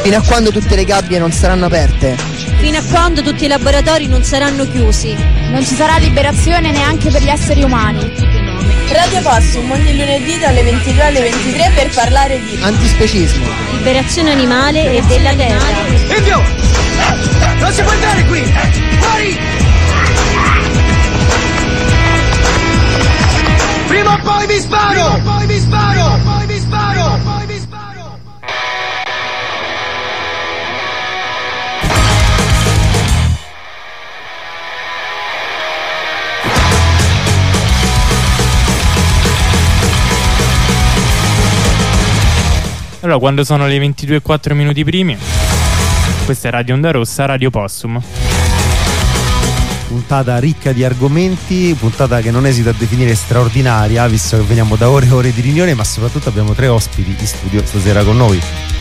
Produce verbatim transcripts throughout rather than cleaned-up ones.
Fino a quando tutte le gabbie non saranno aperte. Fino a quando tutti i laboratori non saranno chiusi. Non ci sarà liberazione neanche per gli esseri umani. Radio Possum ogni lunedì dalle ventidue alle ventitré per parlare di antispecismo, liberazione animale e della terra. Invio! Non si può entrare qui! Fuori! Prima o poi mi sparo! Prima o poi mi sparo! Prima o poi mi sparo! Prima o poi mi sparo! Allora, quando sono le ventidue e quattro minuti primi, questa è Radio Onda Rossa, Radio Possum. Puntata ricca di argomenti, puntata che non esito a definire straordinaria, visto che veniamo da ore e ore di riunione, ma soprattutto abbiamo tre ospiti in studio stasera con noi.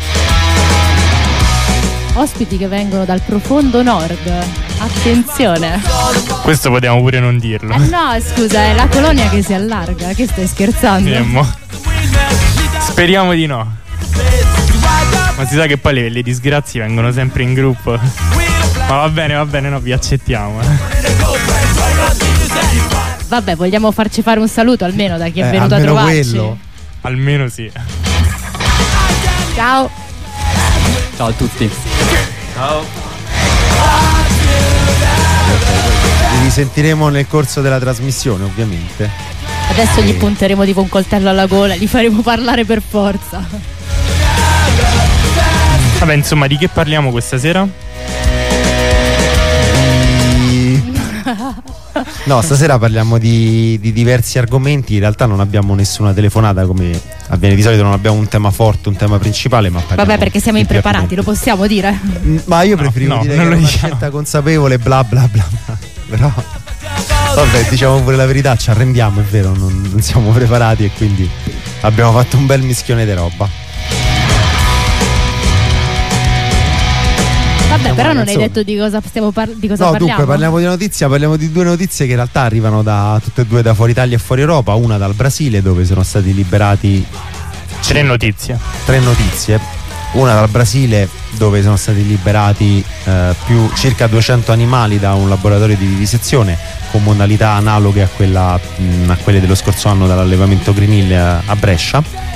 Ospiti che vengono dal profondo nord. Attenzione. Questo potevamo pure non dirlo. Eh no, scusa, è la colonia che si allarga. Che stai scherzando? Vediamo. Speriamo di no. Ma si sa che poi le, le disgrazie vengono sempre in gruppo. Ma va bene, va bene, no, vi accettiamo. Vabbè, vogliamo farci fare un saluto almeno da chi è eh, venuto a trovarci. Quello. Almeno sì. Ciao. Ciao a tutti. Ciao. Li risentiremo nel corso della trasmissione, ovviamente. Adesso gli punteremo tipo un coltello alla gola e li faremo parlare per forza. Vabbè, insomma, di che parliamo questa sera? No, stasera parliamo di, di diversi argomenti. In realtà non abbiamo nessuna telefonata, come avviene di solito, non abbiamo un tema forte, un tema principale, ma vabbè, perché siamo impreparati, lo possiamo dire? Ma io preferivo no, dire no, che è una diciamo. scelta consapevole, bla bla bla, bla. Però vabbè, diciamo pure la verità, ci arrendiamo, è vero, non, non siamo preparati e quindi abbiamo fatto un bel mischione di roba. Vabbè, però non hai detto di cosa stiamo par- di cosa no, parliamo. Dunque parliamo di una notizia, parliamo di due notizie che in realtà arrivano da tutte e due da fuori Italia e fuori Europa. Una dal Brasile, dove sono stati liberati tre notizie. Tre notizie. Una dal Brasile, dove sono stati liberati eh, più circa duecento animali da un laboratorio di vivisezione con modalità analoghe a, quella, mh, a quelle dello scorso anno dall'allevamento Green Hill a, a Brescia.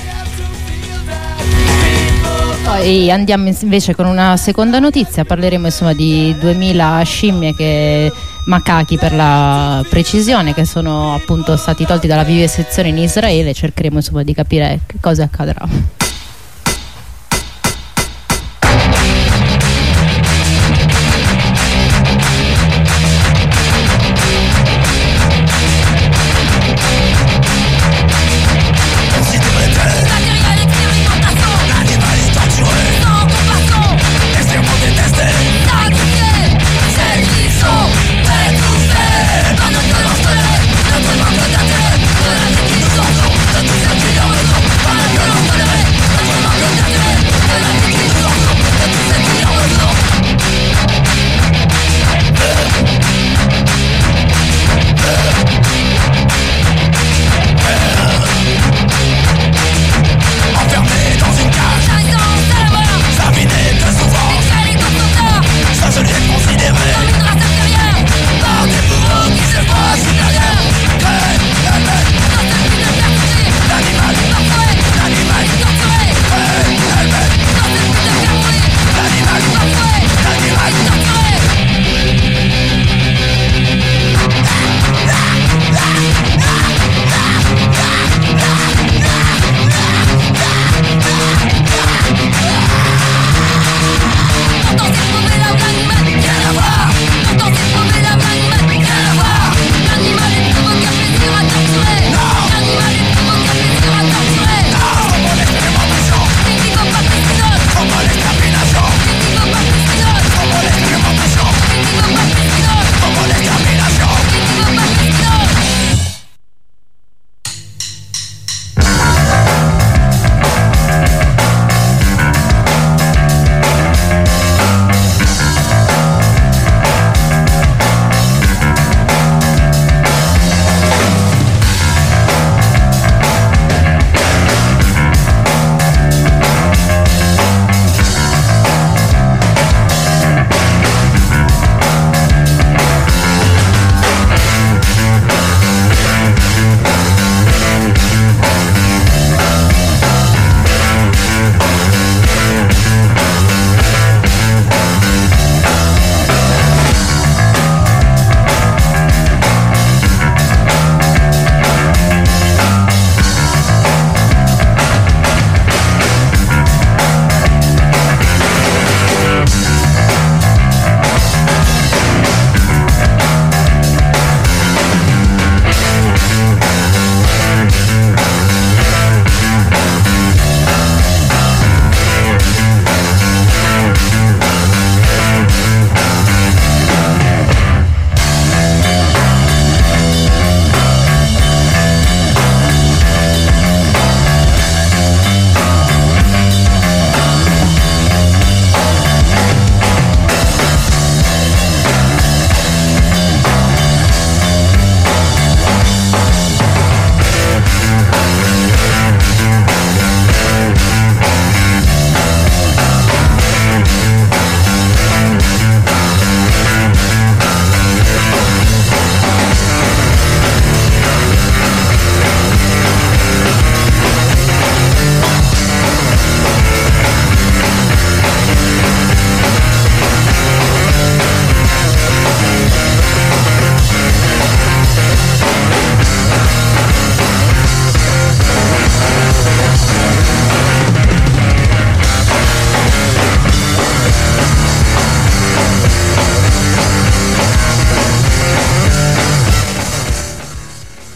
Poi andiamo invece con una seconda notizia, parleremo insomma di duemila scimmie, che macachi per la precisione, che sono appunto stati tolti dalla vivisezione in Israele. Cercheremo insomma di capire che cosa accadrà. Naturellement,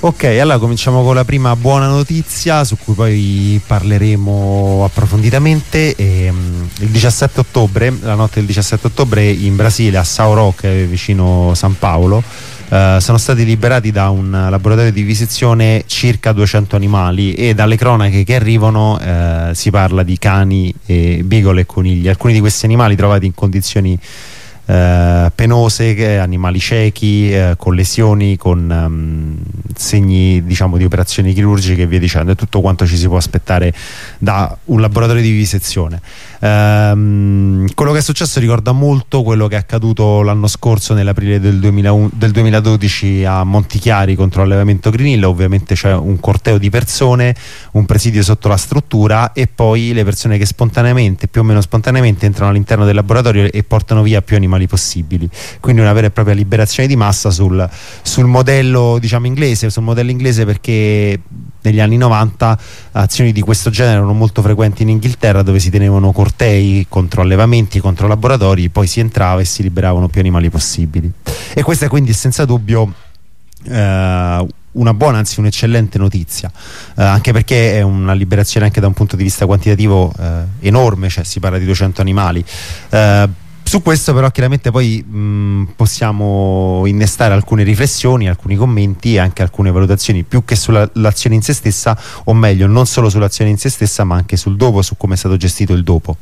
Ok, allora cominciamo con la prima buona notizia su cui poi parleremo approfonditamente. E, um, il diciassette ottobre, la notte del diciassette ottobre in Brasile, a São Roque, vicino San Paolo, uh, sono stati liberati da un laboratorio di vivisezione circa duecento animali, e dalle cronache che arrivano uh, si parla di cani, e beagle e conigli. Alcuni di questi animali trovati in condizioni Uh, penose, animali ciechi, uh, con lesioni, con um, segni, diciamo, di operazioni chirurgiche e via dicendo. È tutto quanto ci si può aspettare da un laboratorio di vivisezione. Um, quello che è successo ricorda molto quello che è accaduto l'anno scorso, nell'aprile del, duemilauno, del duemiladodici, a Montichiari contro l'allevamento Grinilla. Ovviamente c'è un corteo di persone, un presidio sotto la struttura, e poi le persone che spontaneamente, più o meno spontaneamente, entrano all'interno del laboratorio e portano via più animali possibili. Quindi una vera e propria liberazione di massa sul, sul modello, diciamo, inglese, sul modello inglese perché negli anni novanta azioni di questo genere erano molto frequenti in Inghilterra, dove si tenevano cortei contro allevamenti, contro laboratori, poi si entrava e si liberavano più animali possibili. E questa è quindi senza dubbio eh, una buona, anzi un'eccellente notizia, eh, anche perché è una liberazione anche da un punto di vista quantitativo eh, enorme, cioè si parla di duecento animali. eh, Su questo però chiaramente poi mh, possiamo innestare alcune riflessioni, alcuni commenti e anche alcune valutazioni, più che sull'azione in se stessa, o meglio non solo sull'azione in se stessa ma anche sul dopo, su come è stato gestito il dopo.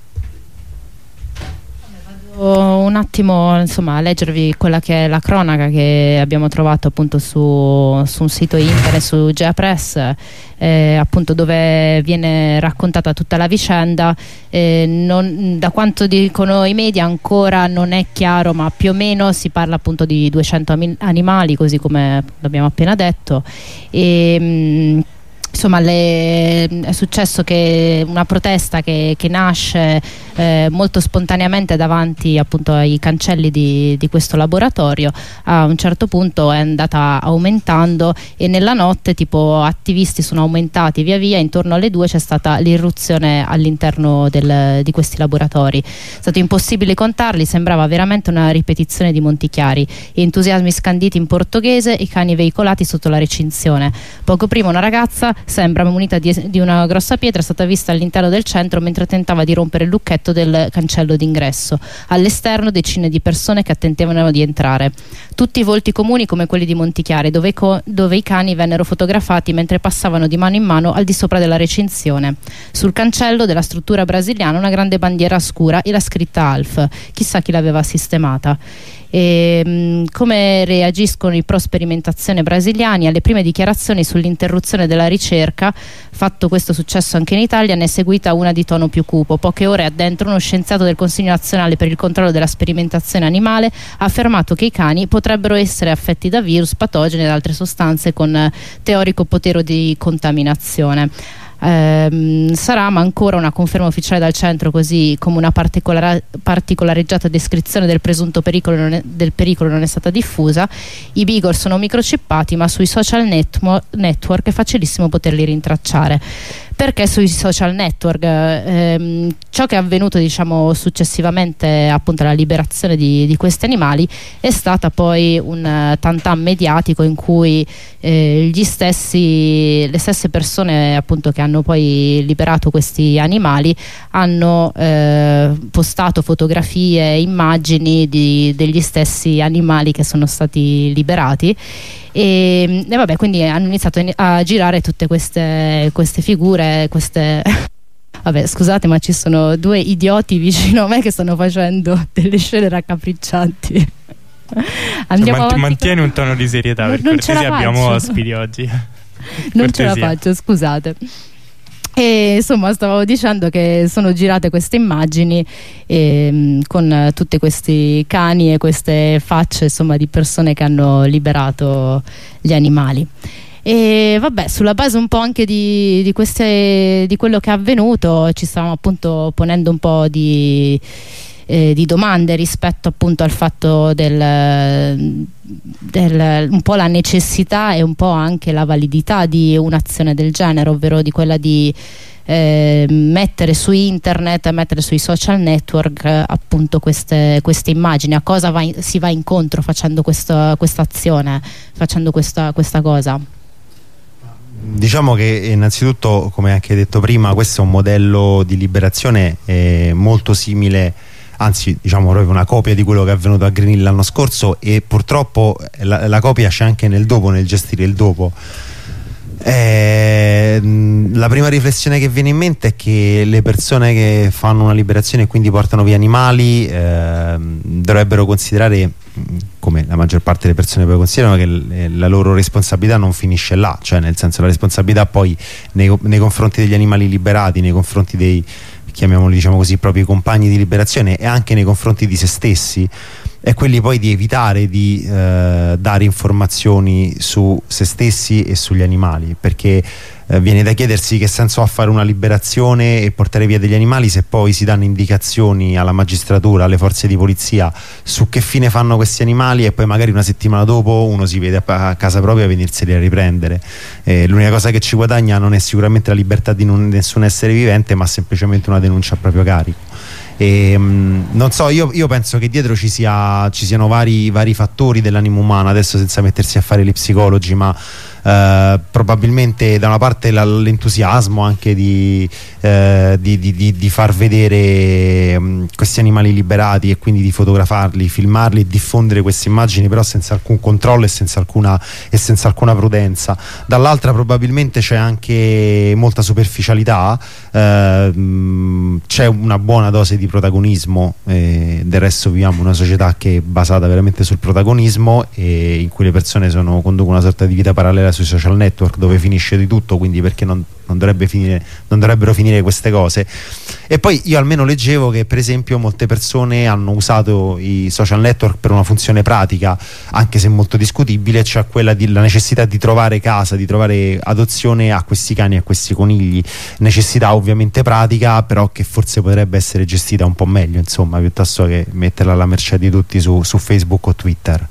Un attimo, insomma, a leggervi quella che è la cronaca che abbiamo trovato appunto su, su un sito internet, su GeaPress, eh, appunto, dove viene raccontata tutta la vicenda. Eh, non, da quanto dicono i media ancora non è chiaro, ma più o meno si parla appunto di duecento animali, così come l'abbiamo appena detto. E mh, insomma, le, è successo che una protesta che, che nasce eh, molto spontaneamente davanti appunto ai cancelli di, di questo laboratorio, a un certo punto è andata aumentando, e nella notte tipo attivisti sono aumentati via via. Intorno alle due c'è stata l'irruzione all'interno del, di questi laboratori. È stato impossibile contarli, sembrava veramente una ripetizione di Montichiari. Entusiasmi scanditi in portoghese, i cani veicolati sotto la recinzione. Poco prima una ragazza, sembra munita di, di una grossa pietra, è stata vista all'interno del centro mentre tentava di rompere il lucchetto del cancello d'ingresso. All'esterno decine di persone che attendevano di entrare, tutti volti comuni come quelli di Montichiari, dove i, dove i cani vennero fotografati mentre passavano di mano in mano al di sopra della recinzione. Sul cancello della struttura brasiliana una grande bandiera scura e la scritta Alf, chissà chi l'aveva sistemata. E, mh, come reagiscono i pro sperimentazione brasiliani alle prime dichiarazioni sull'interruzione della ricerca? Fatto questo successo anche in Italia, ne è seguita una di tono più cupo. Poche ore addentro uno scienziato del Consiglio nazionale per il controllo della sperimentazione animale ha affermato che i cani potrebbero essere affetti da virus, patogeni ed altre sostanze con teorico potere di contaminazione. Eh, sarà ma ancora una conferma ufficiale dal centro, così come una particolar particolareggiata descrizione del presunto pericolo non è, del pericolo non è stata diffusa. I beagle sono microchippati, ma sui social network è facilissimo poterli rintracciare. Perché sui social network? Ehm, ciò che è avvenuto, diciamo, successivamente appunto alla liberazione di, di questi animali è stata poi un uh, tantam mediatico in cui eh, gli stessi, le stesse persone appunto che hanno poi liberato questi animali hanno eh, postato fotografie e immagini di, degli stessi animali che sono stati liberati. E, e vabbè, quindi hanno iniziato a girare tutte queste, queste figure, queste vabbè, scusate, ma ci sono due idioti vicino a me che stanno facendo delle scene raccapriccianti. Andiamo Mant- avanti. mantieni un tono di serietà, per non ce la cortesia, abbiamo faccio. ospiti oggi. Non Cortesia. ce la faccio, scusate. E insomma, stavo dicendo che sono girate queste immagini eh, con tutti questi cani e queste facce, insomma, di persone che hanno liberato gli animali. E vabbè, sulla base un po' anche di, di, queste, di quello che è avvenuto, ci stavamo appunto ponendo un po' di Eh, di domande rispetto appunto al fatto del, del un po' la necessità e un po' anche la validità di un'azione del genere, ovvero di quella di eh, mettere su internet, mettere sui social network eh, appunto queste, queste immagini. A cosa va in, si va incontro facendo questa azione, facendo questa, questa cosa? diciamo che innanzitutto, come anche detto prima, questo è un modello di liberazione eh, molto simile, anzi diciamo proprio una copia di quello che è avvenuto a Green Hill l'anno scorso, e purtroppo la, la copia c'è anche nel dopo, nel gestire il dopo. Eh, la prima riflessione che viene in mente è che le persone che fanno una liberazione e quindi portano via animali eh, dovrebbero considerare, come la maggior parte delle persone poi considerano, che la loro responsabilità non finisce là, cioè nel senso la responsabilità poi nei, nei confronti degli animali liberati, nei confronti dei, chiamiamoli diciamo così, propri compagni di liberazione, e anche nei confronti di se stessi, è quelli poi di evitare di eh, dare informazioni su se stessi e sugli animali, perché eh, viene da chiedersi che senso ha fare una liberazione e portare via degli animali se poi si danno indicazioni alla magistratura, alle forze di polizia su che fine fanno questi animali, e poi magari una settimana dopo uno si vede a casa propria a venirseli a riprendere. Eh, l'unica cosa che ci guadagna non è sicuramente la libertà di non, nessun essere vivente, ma semplicemente una denuncia a proprio carico. E, mh, non so, io, io penso che dietro ci, sia, ci siano vari, vari fattori dell'animo umano, adesso senza mettersi a fare gli psicologi, ma eh, probabilmente da una parte l'entusiasmo anche di, eh, di, di, di, di far vedere mh, questi animali liberati, e quindi di fotografarli, filmarli e diffondere queste immagini, però senza alcun controllo e senza alcuna, e senza alcuna prudenza. Dall'altra probabilmente c'è anche molta superficialità, eh, mh, c'è una buona dose di protagonismo, eh, del resto viviamo una società che è basata veramente sul protagonismo, e in cui le persone sono, conducono una sorta di vita parallela sui social network, dove finisce di tutto, quindi perché non, non, dovrebbe finire, non dovrebbero finire queste cose. E poi io almeno leggevo che per esempio molte persone hanno usato i social network per una funzione pratica, anche se molto discutibile, cioè quella di la necessità di trovare casa, di trovare adozione a questi cani e a questi conigli, necessità ovviamente pratica, però che forse potrebbe essere gestita un po' meglio, insomma, piuttosto che metterla alla mercé di tutti su, su Facebook o Twitter.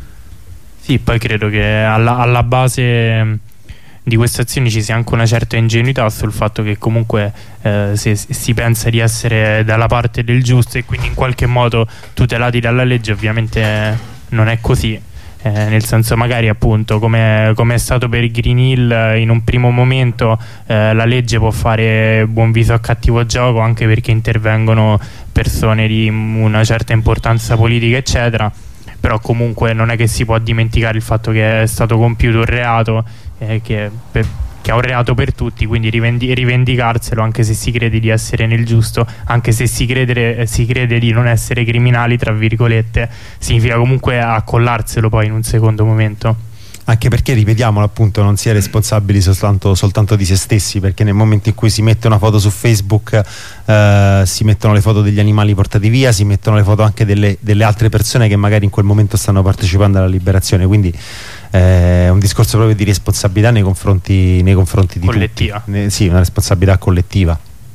Sì, poi credo che alla, alla base di queste azioni ci sia anche una certa ingenuità sul fatto che comunque eh, se si pensa di essere dalla parte del giusto e quindi in qualche modo tutelati dalla legge, ovviamente non è così. Eh, nel senso, magari appunto come è stato per il Green Hill, in un primo momento eh, la legge può fare buon viso a cattivo gioco, anche perché intervengono persone di una certa importanza politica eccetera, però comunque non è che si può dimenticare il fatto che è stato compiuto un reato, eh, che, per, che è un reato per tutti, quindi rivendi, rivendicarselo, anche se si crede di essere nel giusto, anche se si crede, si crede di non essere criminali tra virgolette, significa comunque accollarselo poi in un secondo momento. Anche perché, ripetiamolo appunto, non si è responsabili soltanto, soltanto di se stessi, perché nel momento in cui si mette una foto su Facebook eh, si mettono le foto degli animali portati via, si mettono le foto anche delle, delle altre persone che magari in quel momento stanno partecipando alla liberazione, quindi eh, è un discorso proprio di responsabilità nei confronti, nei confronti di collettiva. tutti. Ne, sì, una responsabilità collettiva.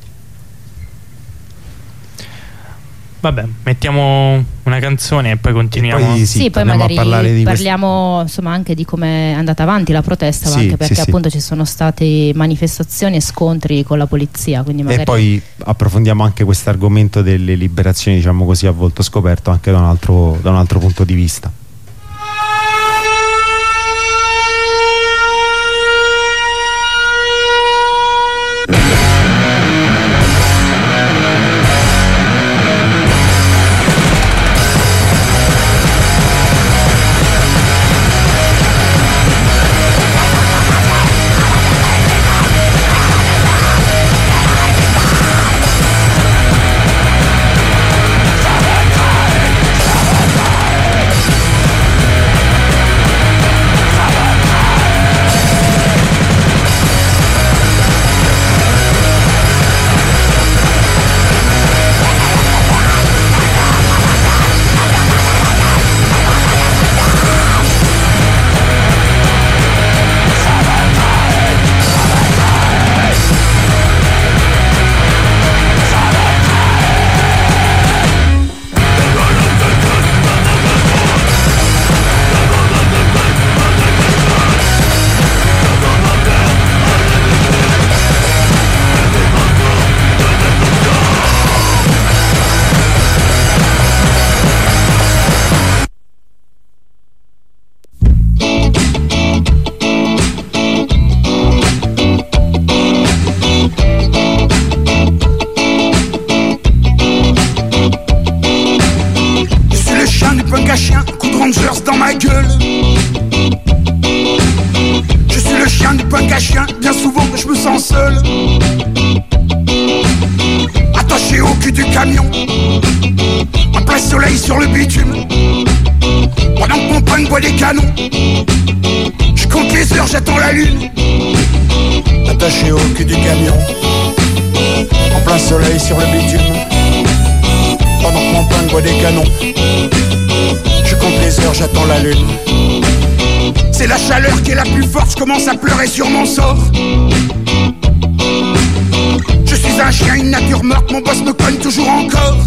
Vabbè, mettiamo una canzone e poi continuiamo. E poi, sì, sì, poi magari a parlare di parliamo insomma anche di come è andata avanti la protesta, sì, anche perché sì, appunto sì. ci sono state manifestazioni e scontri con la polizia, quindi magari... E poi approfondiamo anche questo argomento delle liberazioni, diciamo così, a volto scoperto, anche da un altro, da un altro punto di vista. Rangers dans ma gueule. Je suis le chien du punk à chien, bien souvent je me sens seul. Attaché au cul du camion, en plein soleil sur le bitume. Pendant que mon punk boit des canons, je compte les heures, j'attends la lune. Attaché au cul du camion, en plein soleil sur le bitume. Pendant que mon punk boit des canons, je compte les heures, j'attends la lune. C'est la chaleur qui est la plus forte, je commence à pleurer sur mon sort. Je suis un chien, une nature morte, mon boss me cogne toujours encore.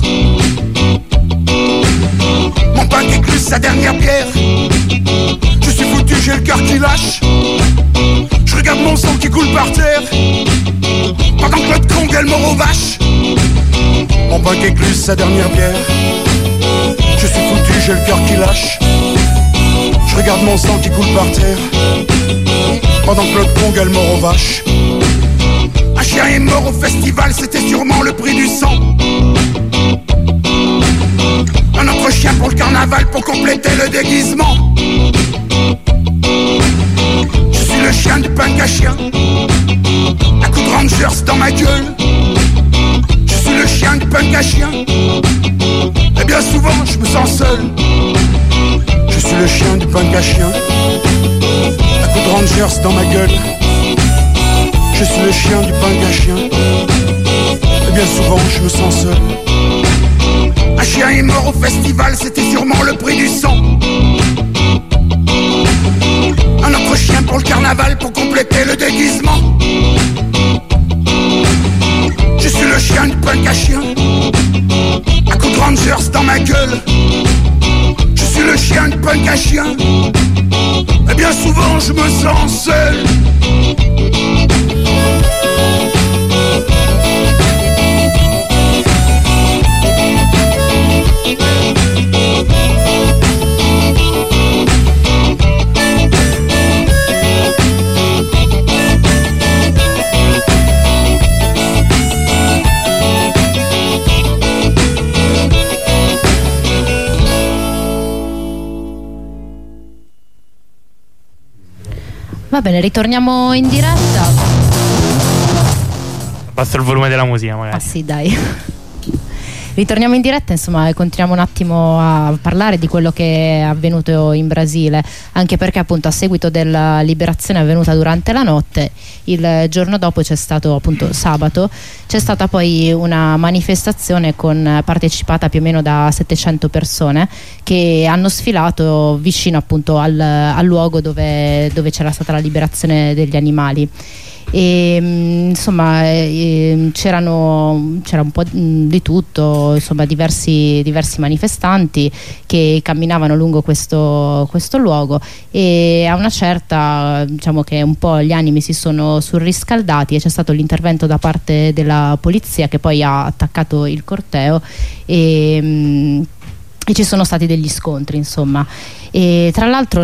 Mon punk écluse sa dernière bière. Je suis foutu, j'ai le cœur qui lâche. Je regarde mon sang qui coule par terre, pendant que l'autre con gueule mort aux vaches. Mon punk écluse sa dernière bière. Je suis foutu, j'ai le cœur qui lâche. Je regarde mon sang qui coule par terre, pendant que l'autre con gueule mort aux vaches. Un chien est mort au festival, c'était sûrement le prix du sang. Un autre chien pour le carnaval, pour compléter le déguisement. Je suis le chien du punk à chien, à coups de Rangers dans ma gueule. Je suis le chien du punk à chien, et bien souvent je me sens seul. Je suis le chien du punk à chien, à coups de Rangers dans ma gueule. Je suis le chien du punk à chien, et bien souvent je me sens seul. Un chien est mort au festival, c'était sûrement le prix du sang. Un autre chien pour le carnaval, pour compléter le déguisement. Je suis le chien du punk à chien, à coups de Rangers dans ma gueule. Je suis le chien du punk à chien, et bien souvent je me sens seul. Va bene, ritorniamo in diretta. Basta il volume della musica magari. Ah sì, dai. Ritorniamo in diretta, insomma, e continuiamo un attimo a parlare di quello che è avvenuto in Brasile, anche perché appunto a seguito della liberazione avvenuta durante la notte, il giorno dopo c'è stato appunto sabato, c'è stata poi una manifestazione con partecipata più o meno da settecento persone che hanno sfilato vicino appunto al, al luogo dove, dove c'era stata la liberazione degli animali. E insomma eh, c'erano c'era un po' di tutto, insomma diversi, diversi manifestanti che camminavano lungo questo, questo luogo, e a una certa, diciamo che un po' gli animi si sono surriscaldati e c'è stato l'intervento da parte della polizia che poi ha attaccato il corteo e, e ci sono stati degli scontri, insomma. E tra l'altro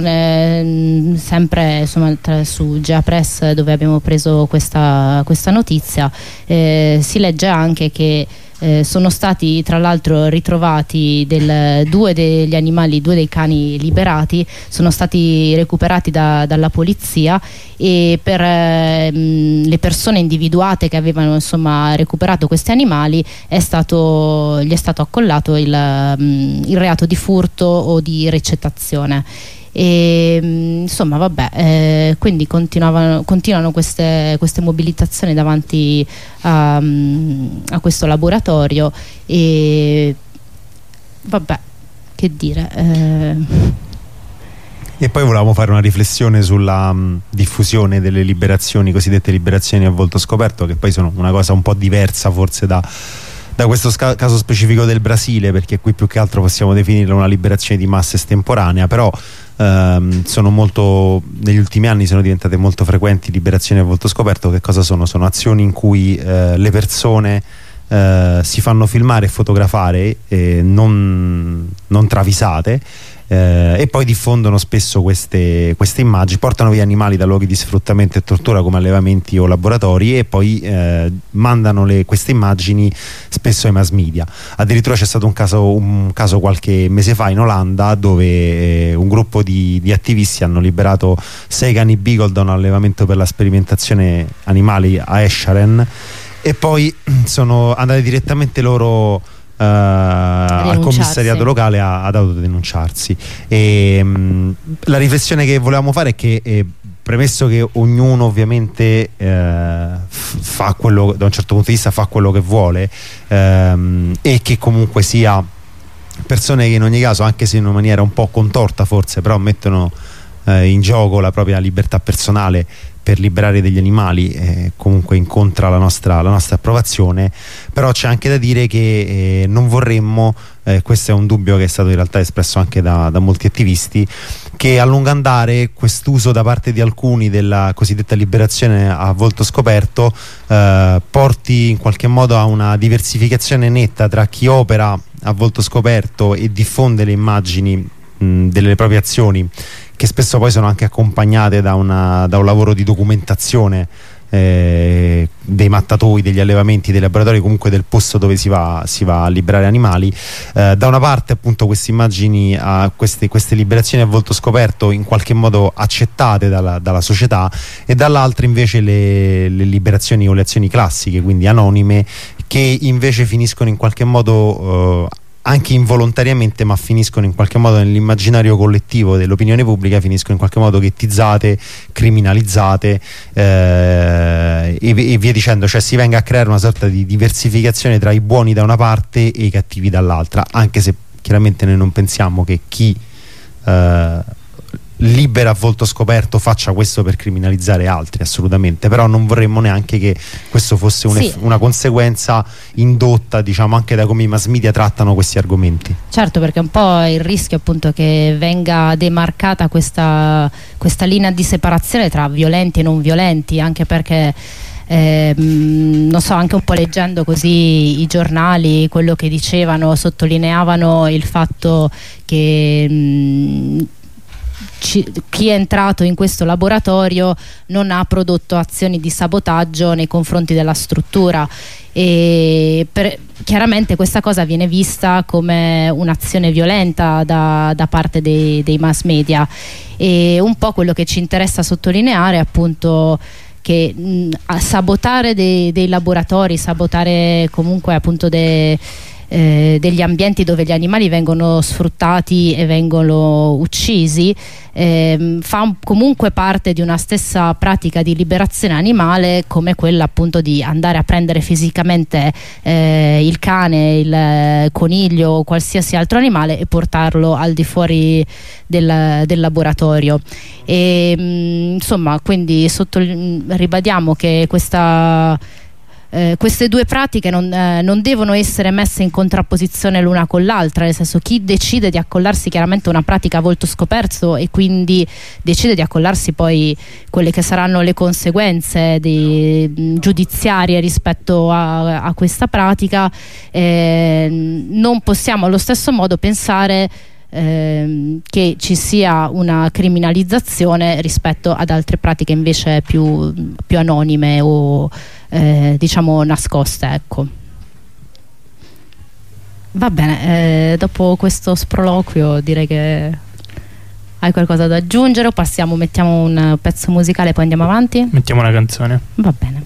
sempre insomma, tra, su Gea Press, dove abbiamo preso questa, questa notizia, eh, si legge anche che eh, sono stati tra l'altro ritrovati del, due degli animali, due dei cani liberati sono stati recuperati da, dalla polizia, e per eh, le persone individuate che avevano insomma recuperato questi animali è stato, gli è stato accollato il, il reato di furto o di ricettazione. E insomma vabbè, eh, quindi continuavano, continuano queste, queste mobilitazioni davanti a, a questo laboratorio, e vabbè, che dire, eh. E poi volevamo fare una riflessione sulla um, diffusione delle liberazioni, cosiddette liberazioni a volto scoperto, che poi sono una cosa un po' diversa forse da da questo caso specifico del Brasile, perché qui più che altro possiamo definirla una liberazione di massa estemporanea, però ehm, sono molto, negli ultimi anni sono diventate molto frequenti liberazioni a volto scoperto. Che cosa sono? Sono azioni in cui eh, le persone eh, si fanno filmare e fotografare, eh, non, non travisate, eh, e poi diffondono spesso queste, queste immagini, portano via animali da luoghi di sfruttamento e tortura come allevamenti o laboratori e poi eh, mandano le, queste immagini spesso ai mass media. Addirittura c'è stato un caso, un caso qualche mese fa in Olanda dove eh, un gruppo di, di attivisti hanno liberato sei cani beagle da un allevamento per la sperimentazione animali a Escheren e poi sono andati direttamente loro Uh, al commissariato locale a, ad autodenunciarsi. E, mh, la riflessione che volevamo fare è che eh, premesso che ognuno ovviamente eh, fa quello, da un certo punto di vista fa quello che vuole, ehm, e che comunque sia persone che in ogni caso, anche se in una maniera un po' contorta forse, però mettono eh, in gioco la propria libertà personale per liberare degli animali, eh, comunque incontra la nostra, la nostra approvazione. Però c'è anche da dire che eh, non vorremmo, eh, questo è un dubbio che è stato in realtà espresso anche da, da molti attivisti, che a lungo andare quest'uso da parte di alcuni della cosiddetta liberazione a volto scoperto eh, porti in qualche modo a una diversificazione netta tra chi opera a volto scoperto e diffonde le immagini mh, delle proprie azioni, che spesso poi sono anche accompagnate da, una, da un lavoro di documentazione eh, dei mattatoi, degli allevamenti, dei laboratori, comunque del posto dove si va, si va a liberare animali. Eh, da una parte appunto queste immagini, a queste, queste liberazioni a volto scoperto in qualche modo accettate dalla, dalla società, e dall'altra invece le, le liberazioni o le azioni classiche, quindi anonime, che invece finiscono in qualche modo eh, anche involontariamente, ma finiscono in qualche modo nell'immaginario collettivo dell'opinione pubblica, finiscono in qualche modo ghettizzate, criminalizzate eh, e, e via dicendo, cioè si venga a creare una sorta di diversificazione tra i buoni da una parte e i cattivi dall'altra, anche se chiaramente noi non pensiamo che chi eh, libera a volto scoperto faccia questo per criminalizzare altri, assolutamente, però non vorremmo neanche che questo fosse un sì. una conseguenza indotta, diciamo, anche da come i mass media trattano questi argomenti. Certo, perché un po' il rischio appunto che venga demarcata questa, questa linea di separazione tra violenti e non violenti, anche perché Eh, non so, anche un po' leggendo così i giornali, quello che dicevano, sottolineavano il fatto che mh, ci, chi è entrato in questo laboratorio non ha prodotto azioni di sabotaggio nei confronti della struttura, e per, chiaramente questa cosa viene vista come un'azione violenta da, da parte dei, dei mass media, e un po' quello che ci interessa sottolineare è appunto che mh, a sabotare dei, dei laboratori, sabotare comunque appunto de, eh, degli ambienti dove gli animali vengono sfruttati e vengono uccisi, eh, fa comunque parte di una stessa pratica di liberazione animale, come quella appunto di andare a prendere fisicamente eh, il cane, il coniglio o qualsiasi altro animale e portarlo al di fuori del, del laboratorio. E mh, insomma, quindi sotto, ribadiamo che questa Eh, queste due pratiche non, eh, non devono essere messe in contrapposizione l'una con l'altra, nel senso, chi decide di accollarsi chiaramente una pratica a volto scoperto e quindi decide di accollarsi poi quelle che saranno le conseguenze di, mh, giudiziarie rispetto a, a questa pratica, eh, non possiamo allo stesso modo pensare ehm, che ci sia una criminalizzazione rispetto ad altre pratiche invece più, più anonime o Eh, diciamo nascoste, ecco. Va bene, eh, dopo questo sproloquio direi che hai qualcosa da aggiungere o passiamo, mettiamo un pezzo musicale e poi andiamo avanti? Mettiamo una canzone. Va bene.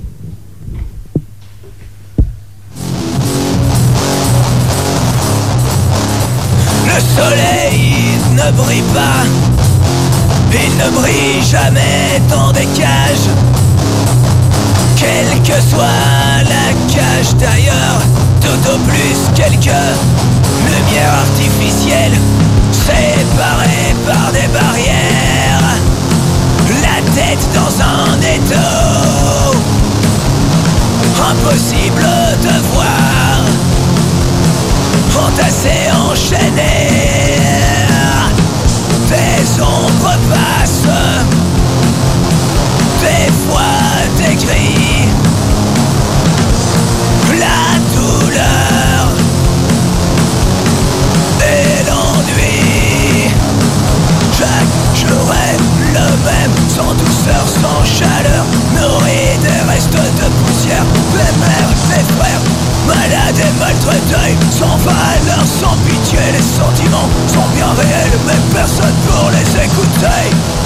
Le soleil ne brille pas, il ne brille jamais dans des cages. Quelle que soit la cage d'ailleurs, tout au plus quelques lumières artificielles séparées par des barrières. La tête dans un étau, impossible de voir, entassées, enchaînées, des ombres passent, des fois des gris. La douleur douleur et l'ennui. Chaque jour est le même, sans douceur, sans chaleur, nourri des restes de poussière. Les mères, les frères, malades et maltraités, sans valeur, sans pitié. Les sentiments sont bien réels, mais personne pour les écouter.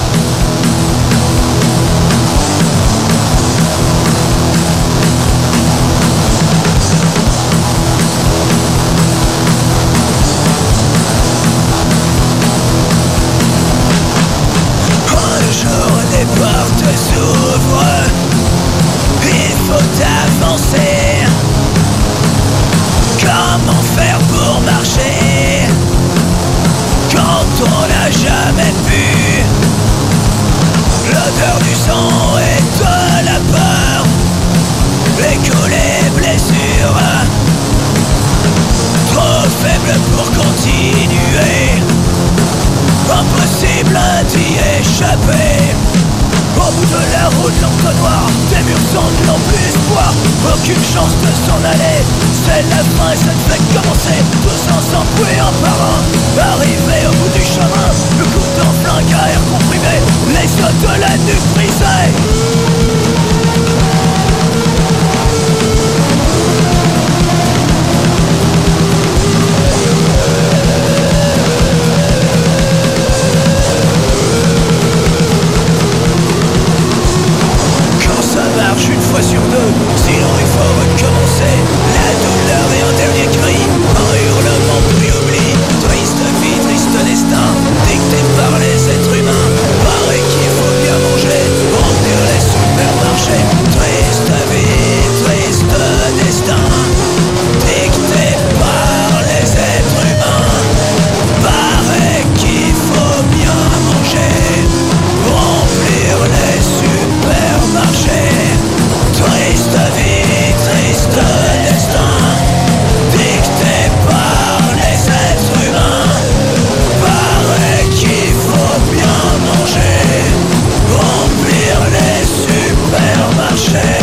Les portes s'ouvrent, il faut avancer. Comment faire pour marcher quand on n'a jamais pu? L'odeur du sang et de la peur, l'écho, les blessures, trop faible pour continuer, impossible d'y échapper. Au bout de la route, l'entonnoir, des murs sans n'ont plus espoir. Aucune chance de s'en aller, c'est la fin et ça ne fait que commencer. Tous ensemble, puis un par un, arrivé au bout du chemin, le coup d'un flingue à air comprimé, les os de la nuque brisés. Une fois sur deux, sinon il faut recommencer. La douleur et un dernier cri, un hurlement puis oubli. Triste vie, triste destin, dicté par les êtres humains. Pareil qu'il faut bien manger, remplir les supermarchés. Triste vie, triste destin, dicté par les êtres humains. Pareil qu'il faut bien manger, remplir les supermarchés. Triste vie, triste destin, dicté par les êtres humains. Paraît qu'il faut bien manger, remplir les supermarchés.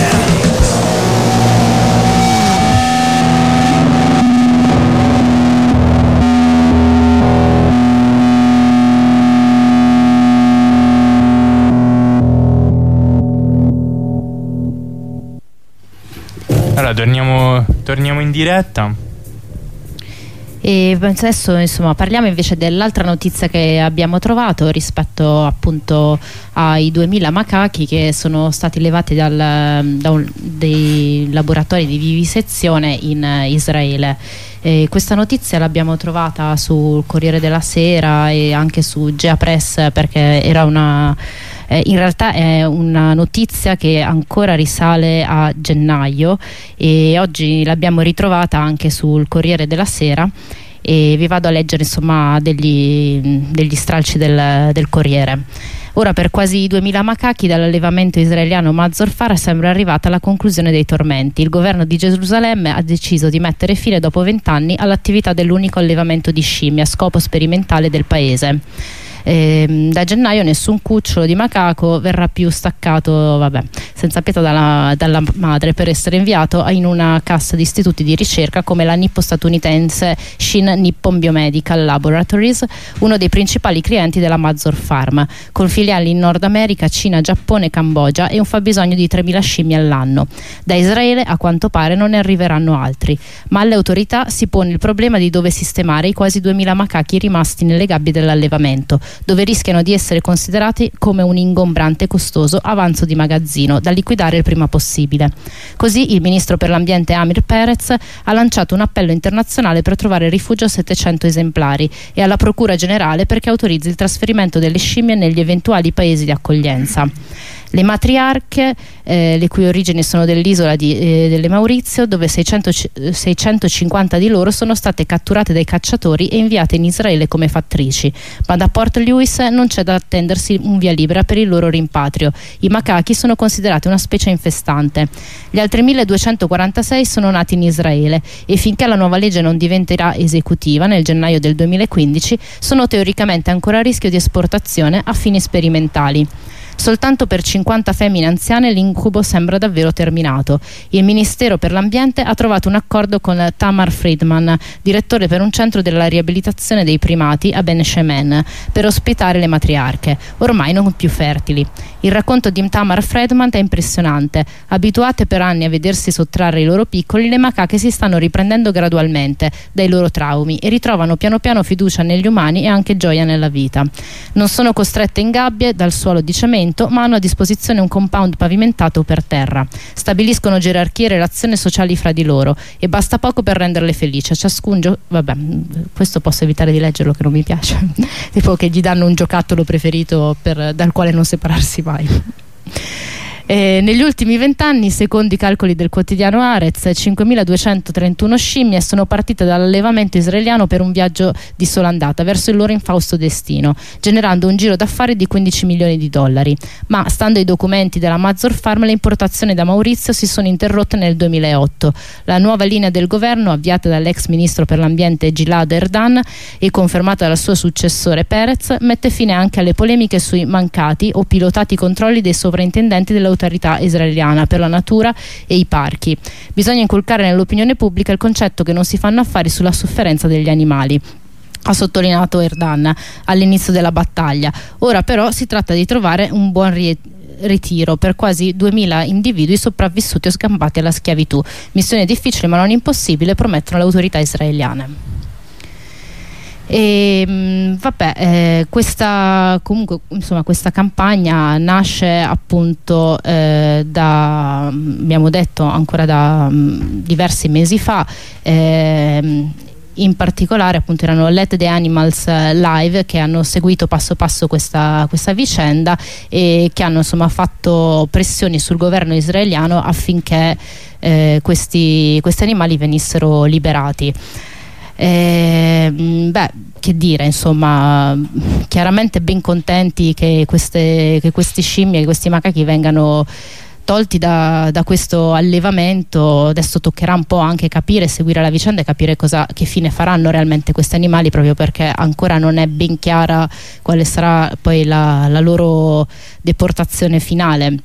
Allora, torniamo, torniamo in diretta. E adesso insomma parliamo invece dell'altra notizia che abbiamo trovato rispetto appunto ai duemila macachi che sono stati levati dal, da un, dei laboratori di vivisezione in Israele. E questa notizia l'abbiamo trovata sul Corriere della Sera e anche su Gea Press, perché era una Eh, in realtà è una notizia che ancora risale a gennaio e oggi l'abbiamo ritrovata anche sul Corriere della Sera e vi vado a leggere insomma degli, degli stralci del, del Corriere. Ora, per quasi duemila macachi dall'allevamento israeliano Mazor Farah sembra arrivata la conclusione dei tormenti. Il governo di Gerusalemme ha deciso di mettere fine dopo vent'anni all'attività dell'unico allevamento di scimmie a scopo sperimentale del paese. Eh, da gennaio nessun cucciolo di macaco verrà più staccato vabbè, senza pietà dalla, dalla madre per essere inviato in una cassa di istituti di ricerca come la nippo-statunitense Shin Nippon Biomedical Laboratories, uno dei principali clienti della Mazor Farm, con filiali in Nord America, Cina, Giappone, Cambogia e un fabbisogno di tremila scimmie all'anno. Da Israele a quanto pare non ne arriveranno altri, ma alle autorità si pone il problema di dove sistemare i quasi duemila macachi rimasti nelle gabbie dell'allevamento, dove rischiano di essere considerati come un ingombrante e costoso avanzo di magazzino da liquidare il prima possibile. Così il ministro per l'ambiente Amir Perez ha lanciato un appello internazionale per trovare rifugio a settecento esemplari e alla Procura Generale perché autorizzi il trasferimento delle scimmie negli eventuali paesi di accoglienza. Le matriarche, eh, le cui origini sono dell'isola di, eh, delle Maurizio, dove seicento, seicentocinquanta di loro sono state catturate dai cacciatori e inviate in Israele come fattrici, ma da Port Louis non c'è da attendersi un via libera per il loro rimpatrio. I macachi sono considerati una specie infestante. Gli altri milleduecentoquarantasei sono nati in Israele e finché la nuova legge non diventerà esecutiva nel gennaio del duemilaquindici sono teoricamente ancora a rischio di esportazione a fini sperimentali. Soltanto per cinquanta femmine anziane l'incubo sembra davvero terminato. Il Ministero per l'Ambiente ha trovato un accordo con Tamar Friedman, direttore per un centro della riabilitazione dei primati a Ben Shemen, per ospitare le matriarche, ormai non più fertili. Il racconto di Tamar Friedman è impressionante. Abituate per anni a vedersi sottrarre i loro piccoli, le macache si stanno riprendendo gradualmente dai loro traumi e ritrovano piano piano fiducia negli umani e anche gioia nella vita. Non sono costrette in gabbie dal suolo di cemento, ma hanno a disposizione un compound pavimentato per terra. Stabiliscono gerarchie e relazioni sociali fra di loro e basta poco per renderle felici. Ciascun gio- vabbè, questo posso evitare di leggerlo che non mi piace. Tipo che gli danno un giocattolo preferito per, dal quale non separarsi mai. Eh, negli ultimi vent'anni, secondo i calcoli del quotidiano Haaretz, cinquemiladuecentotrentuno scimmie sono partite dall'allevamento israeliano per un viaggio di sola andata verso il loro infausto destino, generando un giro d'affari di quindici milioni di dollari. Ma, stando ai documenti della Mazor Farm, le importazioni da Maurizio si sono interrotte nel duemilaotto. La nuova linea del governo, avviata dall'ex ministro per l'ambiente Gilad Erdan e confermata dal suo successore Perez, mette fine anche alle polemiche sui mancati o pilotati controlli dei sovrintendenti dell'autorità autorità israeliana per la natura e i parchi. Bisogna inculcare nell'opinione pubblica il concetto che non si fanno affari sulla sofferenza degli animali, ha sottolineato Erdan all'inizio della battaglia. Ora però si tratta di trovare un buon rientro ritiro per quasi duemila individui sopravvissuti o scampati alla schiavitù. Missione difficile ma non impossibile, promettono le autorità israeliane. E mh, vabbè, eh, questa comunque insomma questa campagna nasce appunto eh, da, abbiamo detto, ancora da mh, diversi mesi fa. eh, In particolare appunto erano Let the Animals Live che hanno seguito passo passo questa, questa vicenda e che hanno insomma fatto pressioni sul governo israeliano affinché eh, questi, questi animali venissero liberati. Eh, beh, che dire, insomma, chiaramente ben contenti che, queste, che questi scimmie, che questi macachi vengano tolti da, da questo allevamento. Adesso toccherà un po' anche capire, seguire la vicenda e capire cosa, che fine faranno realmente questi animali, proprio perché ancora non è ben chiara quale sarà poi la, la loro deportazione finale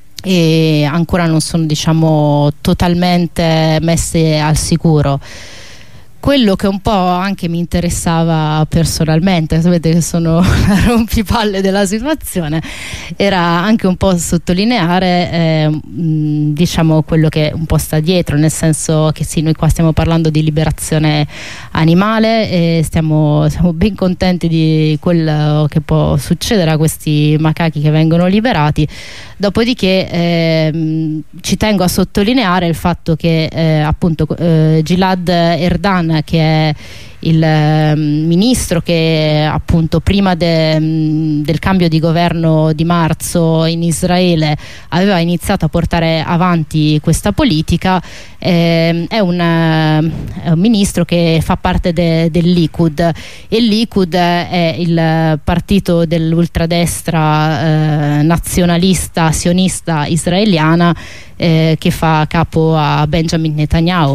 e ancora non sono, diciamo, totalmente messe al sicuro. Quello che un po' anche mi interessava personalmente, sapete che sono la rompipalle della situazione, era anche un po' sottolineare eh, mh, diciamo quello che un po' sta dietro, nel senso che sì, noi qua stiamo parlando di liberazione animale e stiamo, siamo ben contenti di quello che può succedere a questi macachi che vengono liberati. Dopodiché eh, ci tengo a sottolineare il fatto che eh, appunto eh, Gilad Erdan, che è il eh, ministro che appunto prima de, mh, del cambio di governo di marzo in Israele aveva iniziato a portare avanti questa politica, eh, è, un, è un ministro che fa parte de, del Likud, e il Likud è il partito dell'ultradestra eh, nazionalista sionista israeliana eh, che fa capo a Benjamin Netanyahu.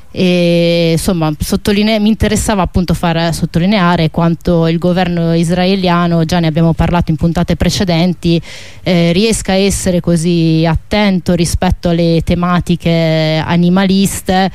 E insomma sottoline- mi interessava appunto far sottolineare quanto il governo israeliano, già ne abbiamo parlato in puntate precedenti, eh, riesca a essere così attento rispetto alle tematiche animaliste.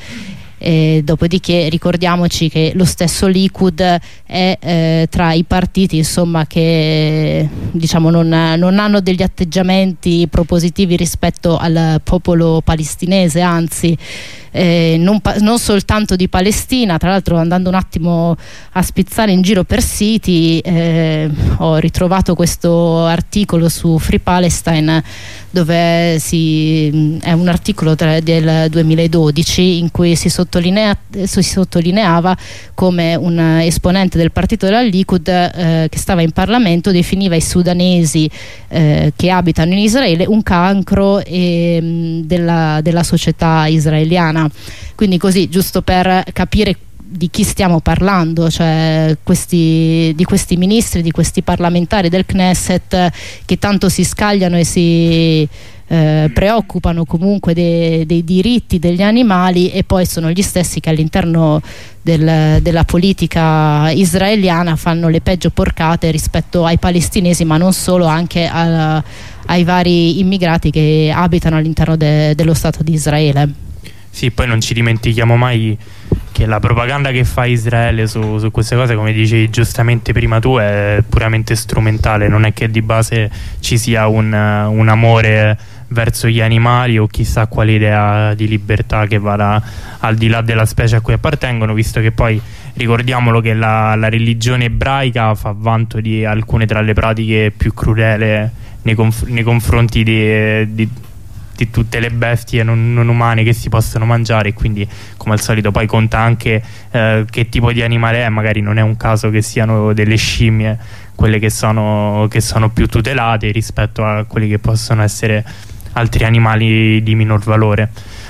E dopodiché ricordiamoci che lo stesso Likud è eh, tra i partiti insomma che diciamo non, non hanno degli atteggiamenti propositivi rispetto al popolo palestinese, anzi eh, non, non soltanto di Palestina. Tra l'altro, andando un attimo a spizzare in giro per siti, eh, ho ritrovato questo articolo su Free Palestine, dove si, è un articolo tra, del duemiladodici in cui si, sottolinea, si sottolineava come un esponente del partito della Likud eh, che stava in Parlamento definiva i sudanesi eh, che abitano in Israele un cancro eh, della, della società israeliana. Quindi così, giusto per capire di chi stiamo parlando, cioè questi, di questi ministri, di questi parlamentari del Knesset che tanto si scagliano e si eh, preoccupano comunque dei, dei diritti degli animali, e poi sono gli stessi che all'interno del, della politica israeliana fanno le peggio porcate rispetto ai palestinesi, ma non solo, anche a, ai vari immigrati che abitano all'interno de, dello Stato di Israele. Sì, poi non ci dimentichiamo mai che la propaganda che fa Israele su, su queste cose, come dicevi giustamente prima tu, è puramente strumentale. Non è che di base ci sia un, un amore verso gli animali o chissà quale idea di libertà che vada al di là della specie a cui appartengono, visto che poi ricordiamolo che la, la religione ebraica fa vanto di alcune tra le pratiche più crudele nei, conf nei confronti di, di di tutte le bestie non, non umane che si possono mangiare, e quindi come al solito poi conta anche eh, che tipo di animale è. Magari non è un caso che siano delle scimmie quelle che sono, che sono più tutelate rispetto a quelli che possono essere altri animali di minor valore.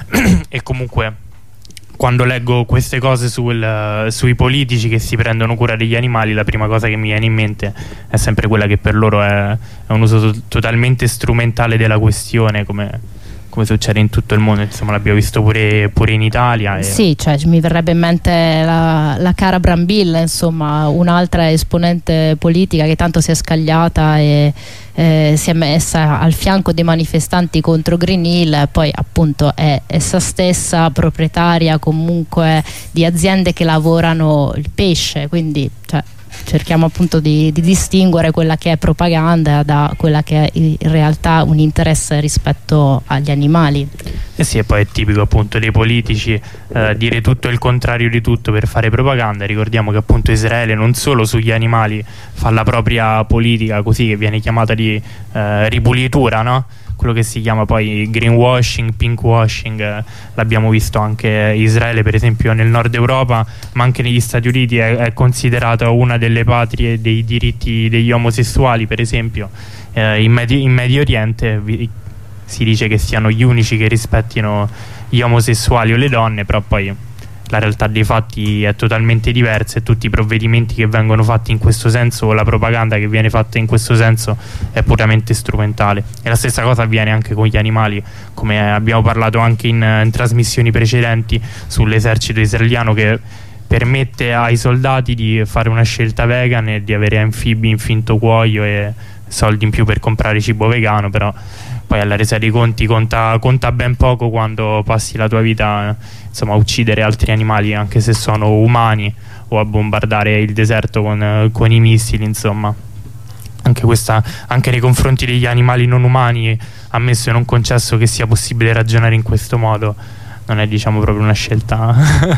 E comunque quando leggo queste cose sul, sui politici che si prendono cura degli animali, la prima cosa che mi viene in mente è sempre quella che per loro è, è un uso to totalmente strumentale della questione, come come succede in tutto il mondo. Insomma, l'abbiamo visto pure, pure in Italia. E... Sì, cioè mi verrebbe in mente la, la cara Brambilla, insomma, un'altra esponente politica che tanto si è scagliata e eh, si è messa al fianco dei manifestanti contro Green Hill, poi appunto è essa stessa proprietaria comunque di aziende che lavorano il pesce, quindi cioè, cerchiamo appunto di, di distinguere quella che è propaganda da quella che è in realtà un interesse rispetto agli animali. Eh sì, e poi è tipico appunto dei politici eh, dire tutto il contrario di tutto per fare propaganda. Ricordiamo che appunto Israele non solo sugli animali fa la propria politica, così che viene chiamata di eh, ripulitura, no? Quello che si chiama poi greenwashing, pinkwashing, eh, l'abbiamo visto anche Israele per esempio nel nord Europa, ma anche negli Stati Uniti è, è considerata una delle patrie dei diritti degli omosessuali, per esempio. Eh, in, Medi in Medio Oriente vi si dice che siano gli unici che rispettino gli omosessuali o le donne, però poi la realtà dei fatti è totalmente diversa, e tutti i provvedimenti che vengono fatti in questo senso o la propaganda che viene fatta in questo senso è puramente strumentale. E la stessa cosa avviene anche con gli animali, come abbiamo parlato anche in, in trasmissioni precedenti sull'esercito israeliano, che permette ai soldati di fare una scelta vegan e di avere anfibi in finto cuoio e soldi in più per comprare cibo vegano, però poi alla resa dei conti conta, conta ben poco quando passi la tua vita insomma a uccidere altri animali, anche se sono umani, o a bombardare il deserto con, con i missili. Insomma, anche, questa, anche nei confronti degli animali non umani, ammesso e non concesso che sia possibile ragionare in questo modo, non è diciamo proprio una scelta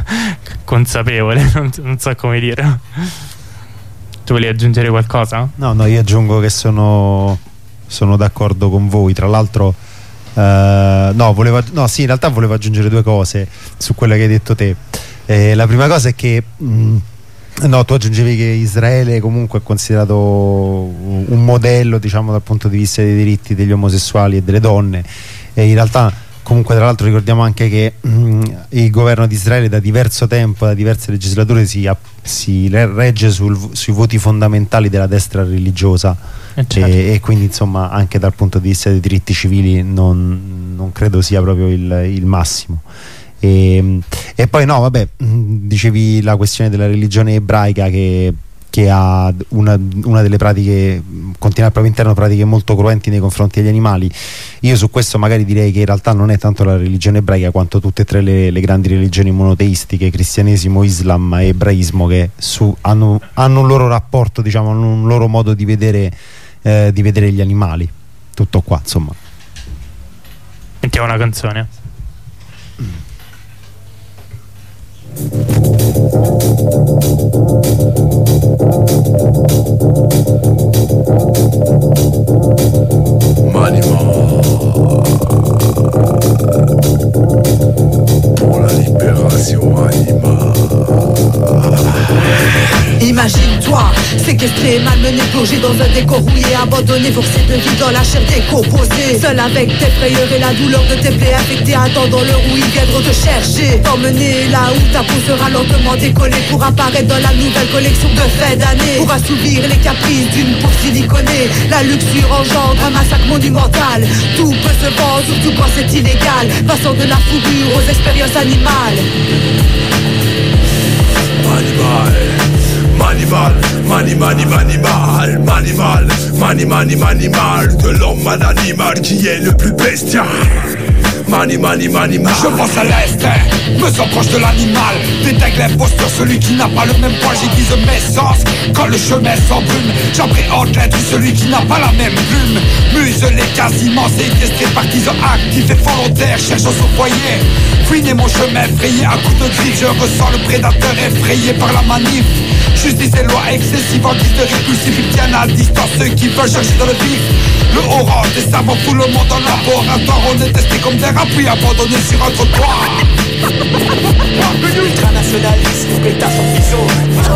consapevole, non, non so come dire. Tu volevi aggiungere qualcosa? No, no, io aggiungo che sono, sono d'accordo con voi. Tra l'altro eh, no, volevo, no, sì, in realtà volevo aggiungere due cose su quello che hai detto te. Eh, la prima cosa è che mh, no, tu aggiungevi che Israele comunque è considerato un modello, diciamo, dal punto di vista dei diritti degli omosessuali e delle donne, e in realtà comunque tra l'altro ricordiamo anche che mh, il governo di Israele da diverso tempo, da diverse legislature si, si regge sul, sui voti fondamentali della destra religiosa, eh certo. e, e quindi insomma anche dal punto di vista dei diritti civili non, non credo sia proprio il, il massimo. E, e poi no, vabbè, dicevi la questione della religione ebraica che che ha una, una delle pratiche, contiene al proprio interno pratiche molto cruenti nei confronti degli animali. Io su questo magari direi che in realtà non è tanto la religione ebraica quanto tutte e tre le, le grandi religioni monoteistiche, cristianesimo, islam e ebraismo, che su, hanno, hanno un loro rapporto, diciamo, hanno un loro modo di vedere, eh, di vedere gli animali. Tutto qua, insomma. Sentiamo una canzone. Manima pour la libération animale. Imagine-toi, séquestré, malmené, plongé dans un décor rouillé, abandonné, forcé de vivre dans la chair décomposée. Seul avec tes frayeurs et la douleur de tes plaies infectées, attendant l'heure où ils viendront te chercher. T'emmener là où ta peau sera lentement décollée pour apparaître dans la nouvelle collection de fin d'année. Pour assouvir les caprices d'une peau siliconée, la luxure engendre un massacre monumental. Tout peut se vendre, surtout quand c'est illégal, passant de la fourrure aux expériences animales. Manimal, mani mani manimal, manimal, mani mani manimal, de l'homme à l'animal qui est le plus bestial. Mani mani manimal. Je pense à l'instinct, me sens proche de l'animal. Détecte l'imposteur, celui qui n'a pas le même poids. J'aiguise mes sens quand le chemin s'embrume. J'appréhende l'intrus, celui qui n'a pas la même plume. Muselé quasiment, séquestré, partisan actif et volontaire, cherchant son foyer. Fouiner mon chemin frayé à coups de griffe. Je ressens le prédateur effrayé par la manif. Justice et loi excessive en guise de répulsif. Ils tiennent à distance ceux qui veulent chercher dans le vif. Le orange des savants fout le monde en laboratoire. On est testé comme des rats puis abandonné sur un trottoir. Ultranationaliste, pétasse en ciseaux.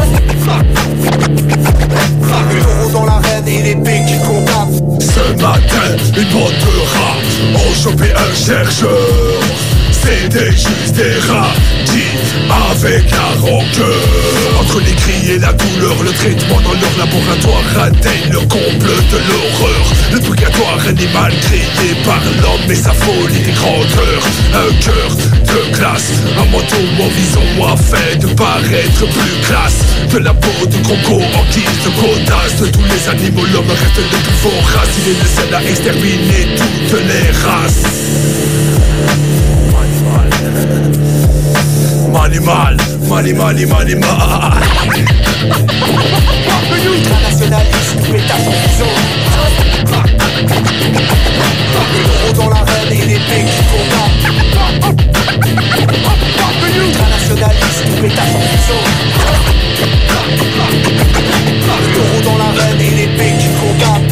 Le taureau dans l'arène et l'épée qui condamne. Ce matin, une bande de rats ont chopé un chercheur. C'était juste des rats qui, avec la rancœur, entre les cris et la douleur, le traitement dans leur laboratoire atteigne le comble de l'horreur. Le purgatoire animal créé par l'homme et sa folie des grandeurs. Un cœur de glace, un manteau en vison afin de paraître plus classe. De la peau de croco en guise de godasse. De tous les animaux, l'homme reste le plus vorace. Il est le seul à exterminer toutes les races. Manimal, mani mani manimal. Ultranationaliste, pétasse en ciseaux. Le taureau dans l'arène et l'épée qui condamne. Ultranationaliste, pétasse en ciseaux. Le taureau dans l'arène et l'épée qui condamne.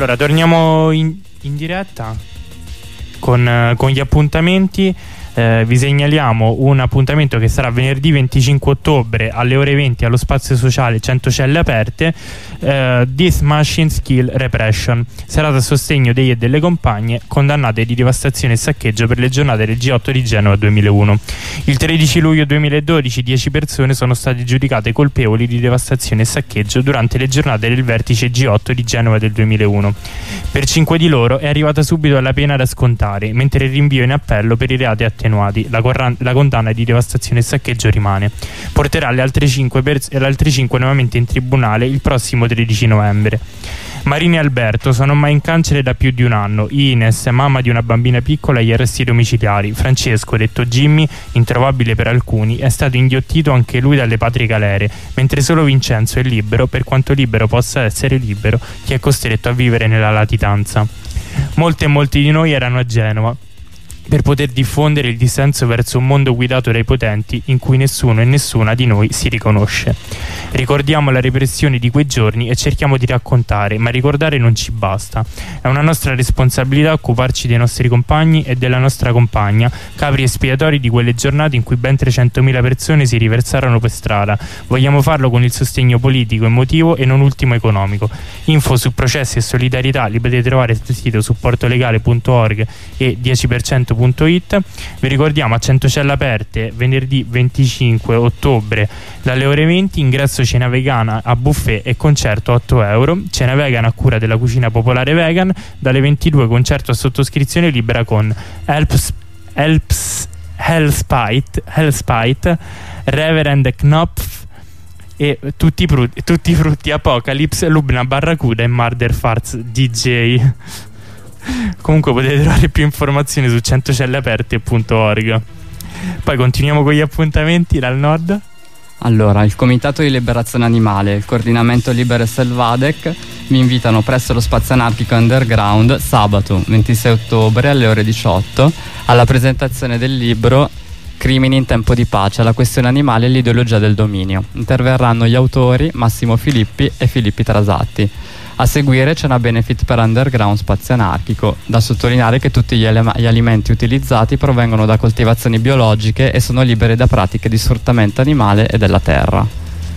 Allora, torniamo in, in diretta con, con gli appuntamenti. Eh, vi segnaliamo un appuntamento che sarà venerdì venticinque ottobre alle ore venti allo spazio sociale cento Celle Aperte. eh, This Machine Skill Repression, serata a sostegno dei e delle compagne condannate di devastazione e saccheggio per le giornate del G otto di Genova duemilauno. Il tredici luglio duemiladodici dieci persone sono state giudicate colpevoli di devastazione e saccheggio durante le giornate del vertice G otto di Genova del duemilauno. Per cinque di loro è arrivata subito la pena da scontare, mentre il rinvio in appello per i reati attenuati. La, corran- la condanna di devastazione e saccheggio rimane. Porterà le altre cinque, pers- le altre cinque nuovamente in tribunale il prossimo tredici novembre. Marini e Alberto sono mai in carcere da più di un anno. Ines, mamma di una bambina piccola, agli arresti domiciliari. Francesco, detto Jimmy, introvabile per alcuni, è stato inghiottito anche lui dalle patrie galere, mentre solo Vincenzo è libero, per quanto libero possa essere libero chi è costretto a vivere nella latitanza. Molte e molti di noi erano a Genova per poter diffondere il dissenso verso un mondo guidato dai potenti in cui nessuno e nessuna di noi si riconosce. Ricordiamo la repressione di quei giorni e cerchiamo di raccontare, ma ricordare non ci basta. È una nostra responsabilità occuparci dei nostri compagni e della nostra compagna, capri espiatori di quelle giornate in cui ben trecentomila persone si riversarono per strada. Vogliamo farlo con il sostegno politico, emotivo e non ultimo economico. Info su processi e solidarietà li potete trovare sul sito supportolegale punto org e dieci per cento punto it. Vi ricordiamo a cento Celle Aperte venerdì venticinque ottobre dalle ore venti, ingresso cena vegana a buffet e concerto otto euro, cena vegan a cura della cucina popolare vegan, dalle ventidue concerto a sottoscrizione libera con Helps, Helps, Hellspite, Hellspite, Reverend Knopf e tutti i frutti, tutti i frutti Apocalypse, Lubna Barracuda e Murder Farts D J. Comunque potete trovare più informazioni su cento celle aperte punto org. Poi continuiamo con gli appuntamenti dal nord. Allora, il Comitato di Liberazione Animale e il Coordinamento Libero Selvadec vi invitano presso lo Spazio Anarchico Underground sabato ventisei ottobre alle ore diciotto alla presentazione del libro Crimini in tempo di pace, la questione animale e l'ideologia del dominio. Interverranno gli autori Massimo Filippi e Filippi Trasatti. A seguire c'è una benefit per Underground Spazio Anarchico. Da sottolineare che tutti gli, ele- gli alimenti utilizzati provengono da coltivazioni biologiche e sono liberi da pratiche di sfruttamento animale e della terra.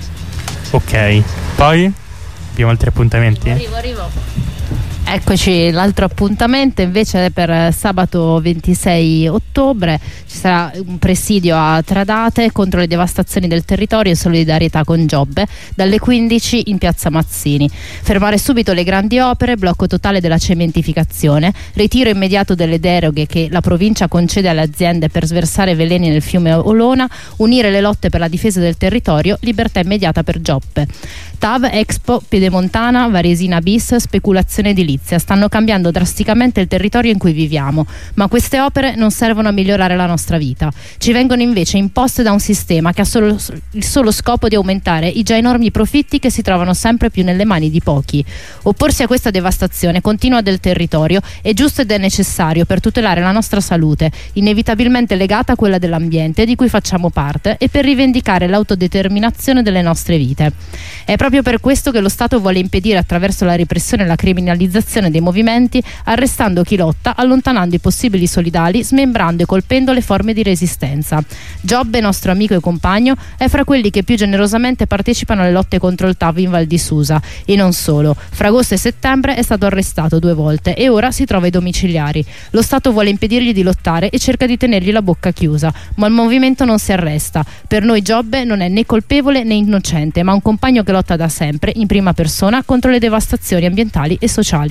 Ok, poi abbiamo altri appuntamenti? Arrivo, arrivo. Eccoci, l'altro appuntamento invece è per sabato ventisei ottobre. Ci sarà un presidio a Tradate contro le devastazioni del territorio e solidarietà con Giobbe dalle quindici in piazza Mazzini. Fermare subito le grandi opere, blocco totale della cementificazione, ritiro immediato delle deroghe che la provincia concede alle aziende per sversare veleni nel fiume Olona, unire le lotte per la difesa del territorio, libertà immediata per Giobbe. T A V, Expo, Piedemontana, Varesina bis, speculazione edilizia. Stanno cambiando drasticamente il territorio in cui viviamo, ma queste opere non servono a migliorare la nostra vita. Ci vengono invece imposte da un sistema che ha solo, il solo scopo di aumentare i già enormi profitti che si trovano sempre più nelle mani di pochi. Opporsi a questa devastazione continua del territorio è giusto ed è necessario per tutelare la nostra salute, inevitabilmente legata a quella dell'ambiente di cui facciamo parte, e per rivendicare l'autodeterminazione delle nostre vite. È proprio per questo che lo Stato vuole impedire attraverso la repressione e la criminalizzazione dei movimenti, arrestando chi lotta, allontanando i possibili solidali, smembrando e colpendo le forme di resistenza. Giobbe, nostro amico e compagno, è fra quelli che più generosamente partecipano alle lotte contro il T A V in Val di Susa, e non solo. Fra agosto e settembre è stato arrestato due volte e ora si trova ai domiciliari. Lo Stato vuole impedirgli di lottare e cerca di tenergli la bocca chiusa, ma il movimento non si arresta. Per noi Giobbe non è né colpevole né innocente, ma un compagno che lotta da sempre, in prima persona, contro le devastazioni ambientali e sociali.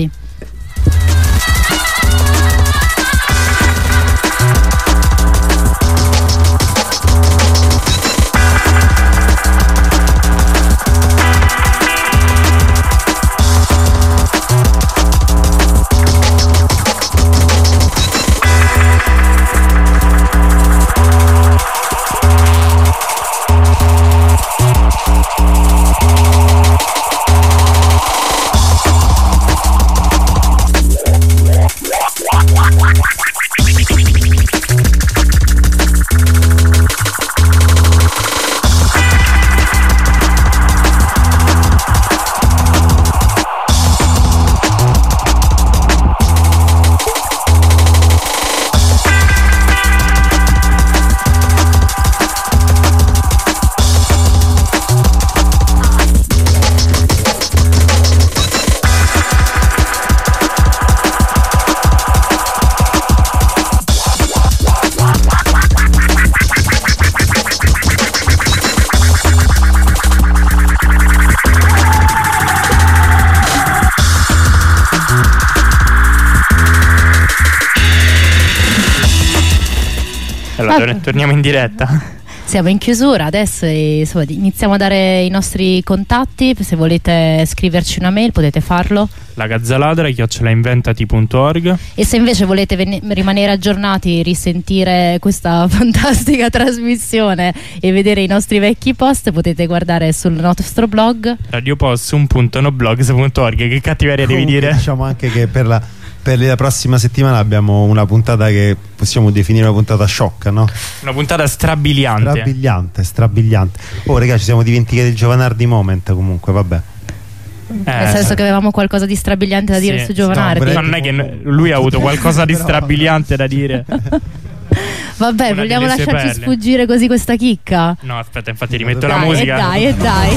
tor- torniamo in diretta. Siamo in chiusura adesso e insomma, iniziamo a dare i nostri contatti. Se volete scriverci una mail potete farlo. La gazzaladra chiocciola inventati punto org. E se invece volete ven- rimanere aggiornati, risentire questa fantastica trasmissione e vedere i nostri vecchi post, potete guardare sul nostro blog radiopossum punto noblogs punto org. Che cattiveria devi dire? Diciamo anche che per la Per la prossima settimana abbiamo una puntata che possiamo definire una puntata shock, no? Una puntata strabiliante. Strabiliante, strabiliante. Oh, raga, ci siamo dimenticati il Giovanardi moment comunque, vabbè. Eh, Nel senso che avevamo qualcosa di strabiliante da sì, dire su Giovanardi. No, non è che lui ha avuto qualcosa di strabiliante da dire. Vabbè, Una vogliamo delle sue lasciarci perle. sfuggire così questa chicca? No, aspetta, infatti rimetto Dai, la musica. E dai, e dai.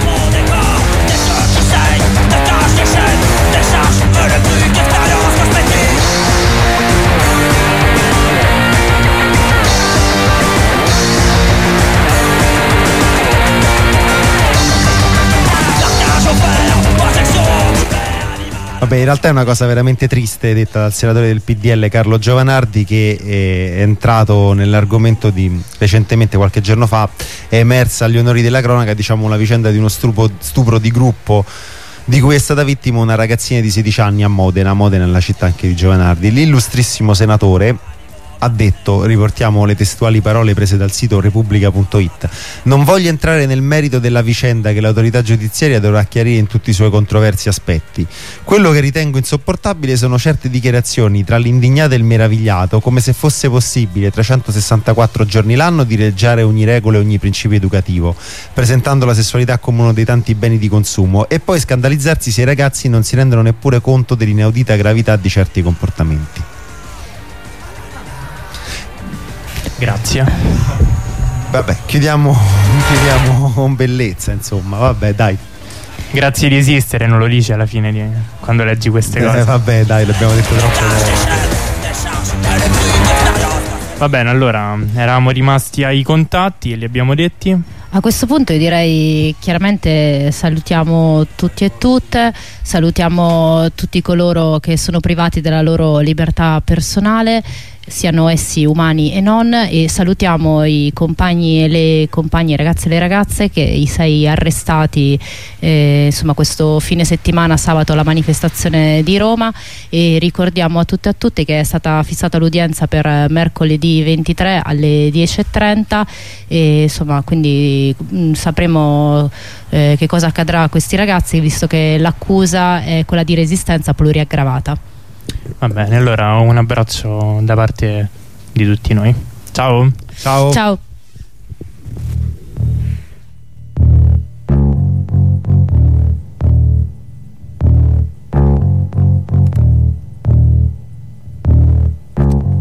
Vabbè, in realtà è una cosa veramente triste detta dal senatore del P D L Carlo Giovanardi, che è entrato nell'argomento di recentemente, qualche giorno fa, è emersa agli onori della cronaca, diciamo, la vicenda di uno stupro, stupro di gruppo di cui è stata vittima una ragazzina di sedici anni a Modena. Modena è la città anche di Giovanardi. L'illustrissimo senatore ha detto, riportiamo le testuali parole prese dal sito repubblica punto it: non voglio entrare nel merito della vicenda che l'autorità giudiziaria dovrà chiarire in tutti i suoi controversi aspetti. Quello che ritengo insopportabile sono certe dichiarazioni tra l'indignato e il meravigliato, come se fosse possibile trecentosessantaquattro giorni l'anno dileggiare ogni regola e ogni principio educativo, presentando la sessualità come uno dei tanti beni di consumo, e poi scandalizzarsi se i ragazzi non si rendono neppure conto dell'inaudita gravità di certi comportamenti. Grazie. Vabbè, chiudiamo, chiudiamo con bellezza, insomma, vabbè, dai. Grazie di esistere, non lo dici alla fine di, quando leggi queste Eh, cose. vabbè, dai, l'abbiamo detto troppe volte. Va bene, allora eravamo rimasti ai contatti e li abbiamo detti. A questo punto io direi chiaramente salutiamo tutti e tutte, salutiamo tutti coloro che sono privati della loro libertà personale, siano essi umani e non, e salutiamo i compagni e le compagne, i ragazzi e le ragazze, che i sei arrestati eh, insomma questo fine settimana, sabato, alla manifestazione di Roma, e ricordiamo a tutte e a tutti che è stata fissata l'udienza per mercoledì ventitré alle dieci e trenta, e insomma quindi mh, sapremo eh, che cosa accadrà a questi ragazzi, visto che l'accusa è quella di resistenza pluriaggravata. Va bene, allora un abbraccio da parte di tutti noi. Ciao. Ciao. Ciao.